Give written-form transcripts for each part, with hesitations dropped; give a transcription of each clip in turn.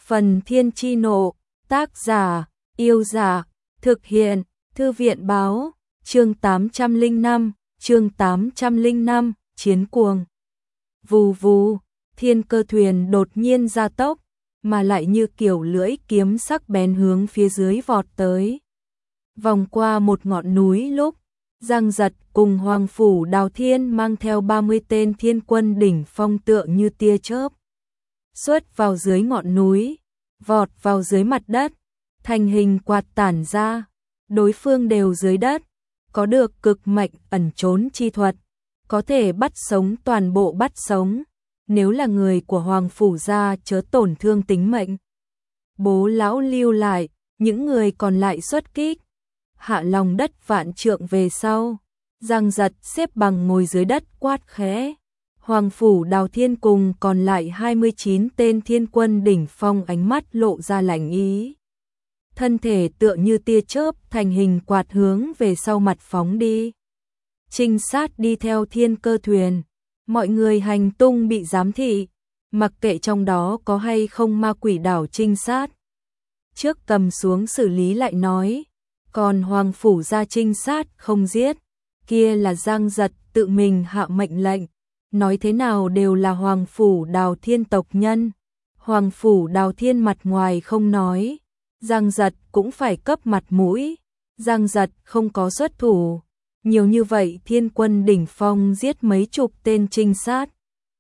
Phần Thiên Chi Nộ, tác giả, Yêu Giả, thực hiện, Thư viện Báo, chương 805, Chiến Cuồng. Vù vù, thiên cơ thuyền đột nhiên gia tốc, mà lại như kiểu lưỡi kiếm sắc bén hướng phía dưới vọt tới. Vòng qua một ngọn núi lúc, Giang Giật cùng Hoàng Phủ Đào Thiên mang theo 30 tên thiên quân đỉnh phong tựa như tia chớp. Xuất vào dưới ngọn núi, vọt vào dưới mặt đất, thành hình quạt tản ra, đối phương đều dưới đất, có được cực mạnh ẩn trốn chi thuật, có thể bắt sống toàn bộ bắt sống, nếu là người của Hoàng Phủ gia chớ tổn thương tính mệnh. Bố lão lưu lại, những người còn lại xuất kích, hạ lòng đất vạn trượng về sau, Giang Giật xếp bằng ngồi dưới đất quát khẽ. Hoàng Phủ Đào Thiên cùng còn lại 29 tên thiên quân đỉnh phong ánh mắt lộ ra lạnh ý. Thân thể tựa như tia chớp thành hình quạt hướng về sau mặt phóng đi. Trinh sát đi theo thiên cơ thuyền, mọi người hành tung bị giám thị, mặc kệ trong đó có hay không ma quỷ đảo trinh sát. Trước cầm xuống xử lý lại nói, còn Hoàng Phủ gia trinh sát không giết, kia là Giang Giật tự mình hạ mệnh lệnh. Nói thế nào đều là Hoàng Phủ Đào Thiên tộc nhân. Hoàng Phủ Đào Thiên mặt ngoài không nói, Giang Giật cũng phải cấp mặt mũi. Giang Giật không có xuất thủ, nhiều như vậy thiên quân đỉnh phong giết mấy chục tên trinh sát,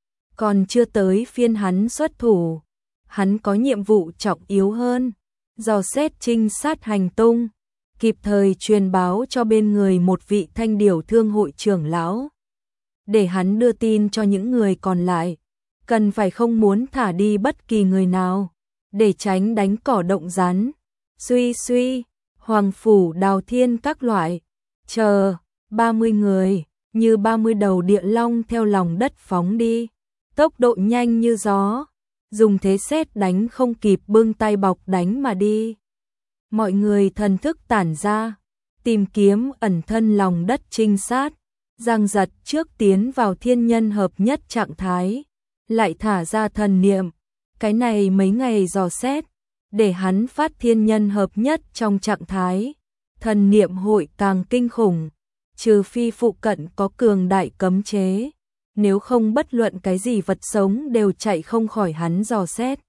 còn chưa tới phiên hắn xuất thủ. Hắn có nhiệm vụ trọng yếu hơn, dò xét trinh sát hành tung, kịp thời truyền báo cho bên người một vị Thanh Điểu Thương hội trưởng lão, để hắn đưa tin cho những người còn lại, cần phải không muốn thả đi bất kỳ người nào, để tránh đánh cỏ động rắn. Suy suy, Hoàng Phủ Đào Thiên các loại, chờ, 30 người, như 30 đầu địa long theo lòng đất phóng đi, tốc độ nhanh như gió, dùng thế sét đánh không kịp bưng tay bọc đánh mà đi. Mọi người thần thức tản ra, tìm kiếm ẩn thân lòng đất trinh sát. Giang Giật trước tiến vào thiên nhân hợp nhất trạng thái, lại thả ra thần niệm, cái này mấy ngày dò xét, để hắn phát thiên nhân hợp nhất trong trạng thái, thần niệm hội càng kinh khủng, trừ phi phụ cận có cường đại cấm chế, nếu không bất luận cái gì vật sống đều chạy không khỏi hắn dò xét.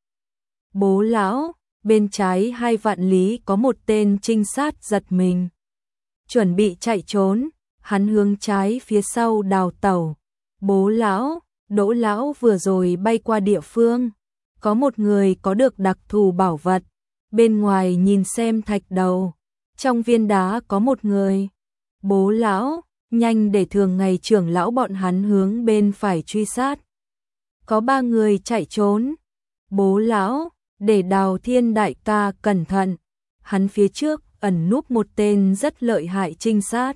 Bố lão, bên trái 2 vạn lý có một tên trinh sát giật mình, chuẩn bị chạy trốn. Hắn hướng trái phía sau đào tẩu. Bố lão, Đỗ lão vừa rồi bay qua địa phương, có một người có được đặc thù bảo vật, bên ngoài nhìn xem thạch đầu, trong viên đá có một người. Bố lão, nhanh để thường ngày trưởng lão bọn hắn hướng bên phải truy sát. Có 3 người chạy trốn. Bố lão, để Đào Thiên đại ca cẩn thận, hắn phía trước ẩn núp một tên rất lợi hại trinh sát.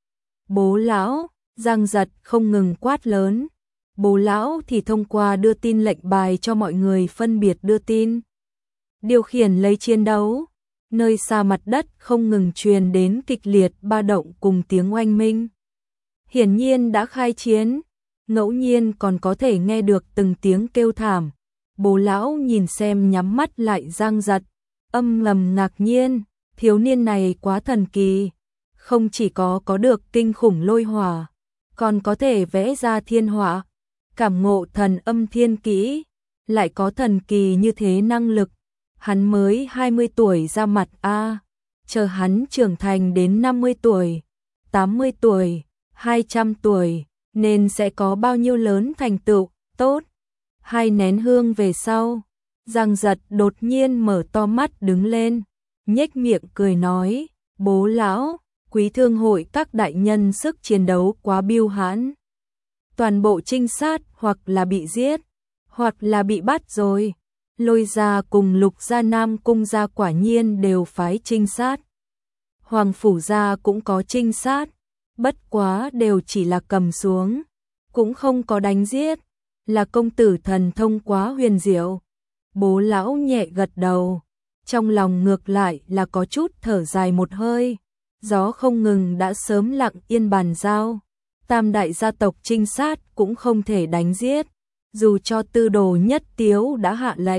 Bố lão, Giang Giật không ngừng quát lớn. Bố lão thì thông qua đưa tin lệnh bài cho mọi người phân biệt đưa tin, điều khiển lấy chiến đấu. Nơi xa mặt đất không ngừng truyền đến kịch liệt ba động cùng tiếng oanh minh. Hiển nhiên đã khai chiến, ngẫu nhiên còn có thể nghe được từng tiếng kêu thảm. Bố lão nhìn xem nhắm mắt lại Giang Giật, âm ngầm ngạc nhiên, thiếu niên này quá thần kỳ. Không chỉ có được kinh khủng lôi hỏa, còn có thể vẽ ra thiên hỏa, cảm ngộ thần âm thiên kỹ, lại có thần kỳ như thế năng lực. Hắn mới 20 tuổi ra mặt a, chờ hắn trưởng thành đến 50 tuổi, 80 tuổi, 200 tuổi, nên sẽ có bao nhiêu lớn thành tựu. Tốt. 2 nén hương về sau, Giang Giật đột nhiên mở to mắt đứng lên, nhếch miệng cười nói, bố lão, Quý Thương hội các đại nhân sức chiến đấu quá biêu hãn. Toàn bộ trinh sát hoặc là bị giết, hoặc là bị bắt rồi. Lôi gia cùng Lục gia Nam cung gia quả nhiên đều phái trinh sát. Hoàng Phủ gia cũng có trinh sát, bất quá đều chỉ là cầm xuống, cũng không có đánh giết, là công tử thần thông quá huyền diệu. Bố lão nhẹ gật đầu, trong lòng ngược lại là có chút thở dài một hơi. Gió không ngừng đã sớm lặng yên bàn giao, tam đại gia tộc trinh sát cũng không thể đánh giết, dù cho Tư Đồ Nhất Tiếu đã hạ lệnh,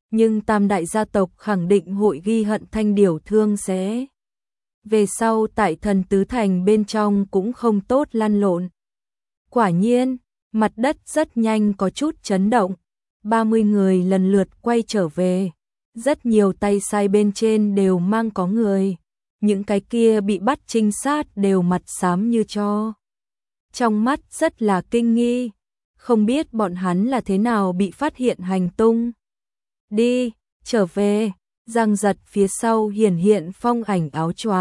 nhưng tam đại gia tộc khẳng định hội ghi hận Thanh Điểu Thương sẽ. Về sau tại Thần Tứ Thành bên trong cũng không tốt lăn lộn. Quả nhiên, mặt đất rất nhanh có chút chấn động, 30 người lần lượt quay trở về, rất nhiều tay sai bên trên đều mang có người, những cái kia bị bắt trinh sát đều mặt xám như tro. Trong mắt rất là kinh nghi, không biết bọn hắn là thế nào bị phát hiện hành tung. Đi, trở về, Giang Giật phía sau hiển hiện phong ảnh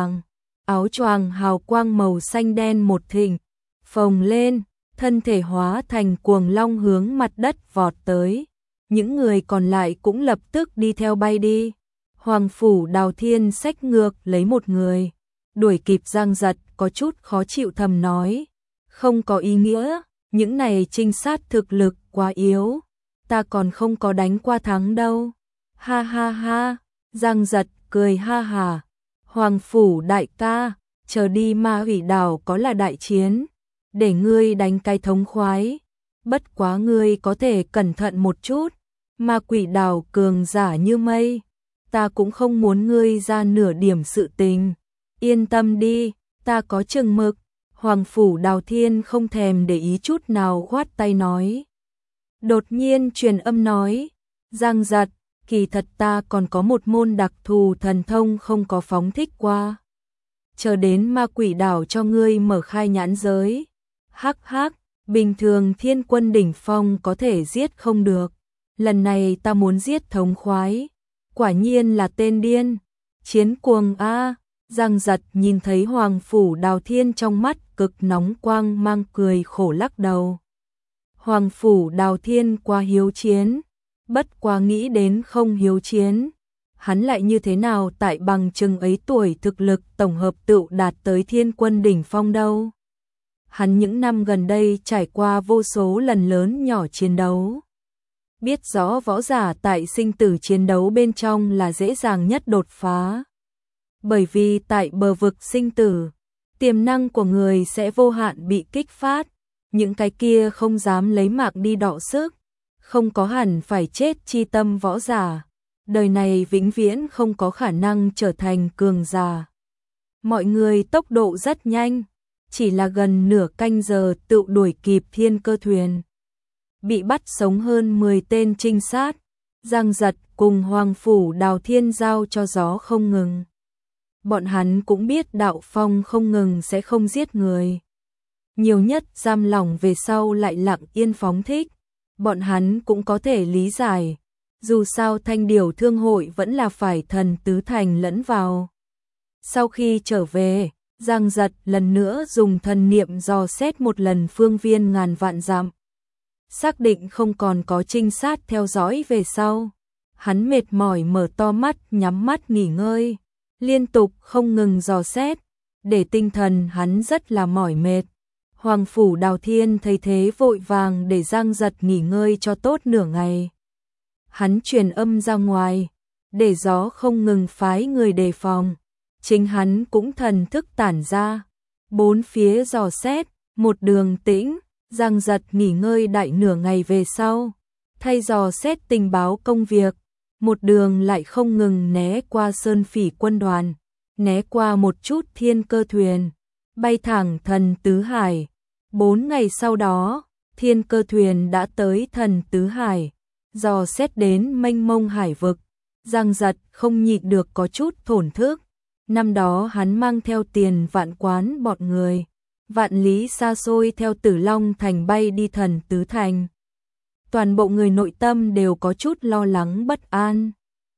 áo choàng hào quang màu xanh đen một thình, phồng lên, thân thể hóa thành cuồng long hướng mặt đất vọt tới. Những người còn lại cũng lập tức đi theo bay đi. Hoàng phủ Đào Thiên xách ngược lấy một người, đuổi kịp Giang Giật có chút khó chịu thầm nói, không có ý nghĩa, những này trinh sát thực lực quá yếu, ta còn không có đánh qua thắng đâu. Ha ha ha, Giang Giật cười ha hà, Hoàng phủ đại ca, chờ đi Ma Hủy Đảo có là đại chiến, để ngươi đánh cái thống khoái, bất quá ngươi có thể cẩn thận một chút, Ma Quỷ Đảo cường giả như mây, ta cũng không muốn ngươi ra nửa điểm sự tình, yên tâm đi, ta có chừng mực. Hoàng phủ Đào Thiên không thèm để ý chút nào khoát tay nói. Đột nhiên truyền âm nói, Giang Giật, kỳ thật ta còn có một môn đặc thù thần thông không có phóng thích qua. Chờ đến Ma Quỷ Đảo cho ngươi mở khai nhãn giới. Hắc hắc, bình thường thiên quân đỉnh phong có thể giết không được. Lần này ta muốn giết thống khoái. Quả nhiên là tên điên. Chiến cuồng a. Giang Giật nhìn thấy Hoàng phủ Đào Thiên trong mắt cực nóng quang mang cười khổ lắc đầu. Hoàng phủ Đào Thiên quá hiếu chiến, bất quá nghĩ đến không hiếu chiến, hắn lại như thế nào tại bằng chừng ấy tuổi thực lực tổng hợp tựu đạt tới thiên quân đỉnh phong đâu. Hắn những năm gần đây trải qua vô số lần lớn nhỏ chiến đấu. Biết rõ võ giả tại sinh tử chiến đấu bên trong là dễ dàng nhất đột phá. Bởi vì tại bờ vực sinh tử, tiềm năng của người sẽ vô hạn bị kích phát, những cái kia không dám lấy mạng đi đọ sức, không có hẳn phải chết chi tâm võ giả, đời này vĩnh viễn không có khả năng trở thành cường giả. Mọi người tốc độ rất nhanh, chỉ là gần nửa canh giờ tự đuổi kịp Thiên Cơ thuyền. Bị bắt sống hơn 10 tên trinh sát, Giang Giật cùng Hoàng phủ Đào Thiên giao cho gió không ngừng. Bọn hắn cũng biết đạo phong không ngừng sẽ không giết người. Nhiều nhất giam lỏng về sau lại lặng yên phóng thích. Bọn hắn cũng có thể lý giải. Dù sao Thanh Điểu Thương hội vẫn là phải Thần Tứ Thành lẫn vào. Sau khi trở về, Giang Giật lần nữa dùng thần niệm dò xét một lần phương viên ngàn vạn dặm. Xác định không còn có trinh sát theo dõi về sau. Hắn mệt mỏi mở to mắt nhắm mắt nghỉ ngơi. Liên tục không ngừng dò xét, để tinh thần hắn rất là mỏi mệt. Hoàng phủ Đào Thiên thấy thế vội vàng để Giang Giật nghỉ ngơi cho tốt nửa ngày. Hắn truyền âm ra ngoài, để gió không ngừng phái người đề phòng. Chính hắn cũng thần thức tản ra, bốn phía dò xét, một đường tĩnh, Giang Giật nghỉ ngơi đại nửa ngày về sau, thay dò xét tình báo công việc. Một đường lại không ngừng né qua Sơn Phỉ quân đoàn, né qua một chút Thiên Cơ thuyền, bay thẳng Thần Tứ Hải. 4 ngày sau đó, Thiên Cơ thuyền đã tới Thần Tứ Hải, dò xét đến mênh mông hải vực. Giang Giật không nhịn được có chút thổn thức. Năm đó hắn mang theo Tiền Vạn Quán bọn người, vạn lý xa xôi theo Tử Long Thành bay đi Thần Tứ Thành. Toàn bộ người nội tâm đều có chút lo lắng bất an.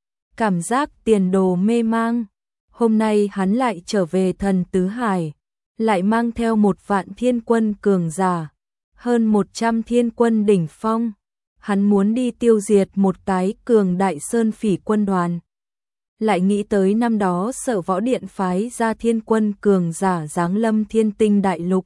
Cảm giác tiền đồ mê mang. Hôm nay hắn lại trở về Thần Tứ Hải, lại mang theo 1 vạn thiên quân cường giả, hơn 100 thiên quân đỉnh phong. Hắn muốn đi tiêu diệt một cái cường đại Sơn Phỉ quân đoàn. Lại nghĩ tới năm đó Sở Võ Điện phái ra thiên quân cường giả giáng lâm Thiên Tinh đại lục.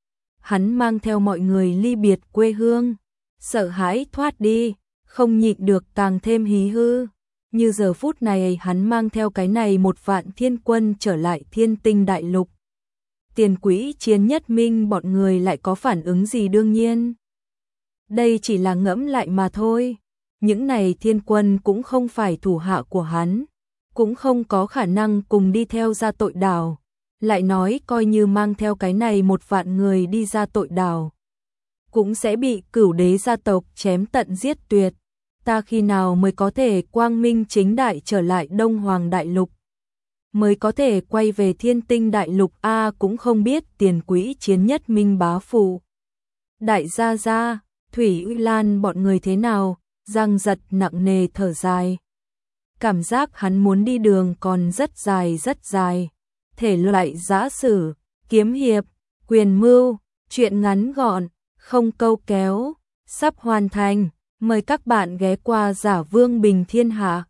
Hắn mang theo mọi người ly biệt quê hương, sợ hãi thoát đi, không nhịn được càng thêm hí hư. Như giờ phút này hắn mang theo cái này 1 vạn thiên quân trở lại Thiên Tinh đại lục. Tiền Quỹ Chiến Nhất Minh bọn người lại có phản ứng gì? Đương nhiên, đây chỉ là ngẫm lại mà thôi. những này thiên quân cũng không phải thủ hạ của hắn, cũng không có khả năng cùng đi theo ra tội đảo. Lại nói coi như mang theo cái này 1.000 người đi ra tội đảo, cũng sẽ bị Cửu đế gia tộc chém tận giết tuyệt. Ta khi nào mới có thể quang minh chính đại trở lại Đông Hoàng Đại Lục, mới có thể quay về Thiên Tinh Đại Lục a cũng không biết Tiền Quỹ chiến nhất Minh bá phụ. Đại gia gia, Thủy Uy Lan bọn người thế nào? Giang Giật nặng nề thở dài. Cảm giác hắn muốn đi đường còn rất dài. Thể loại giã sử, kiếm hiệp, quyền mưu, truyện ngắn gọn, không câu kéo, sắp hoàn thành. Mời các bạn ghé qua Giả Vương Bình Thiên Hạ.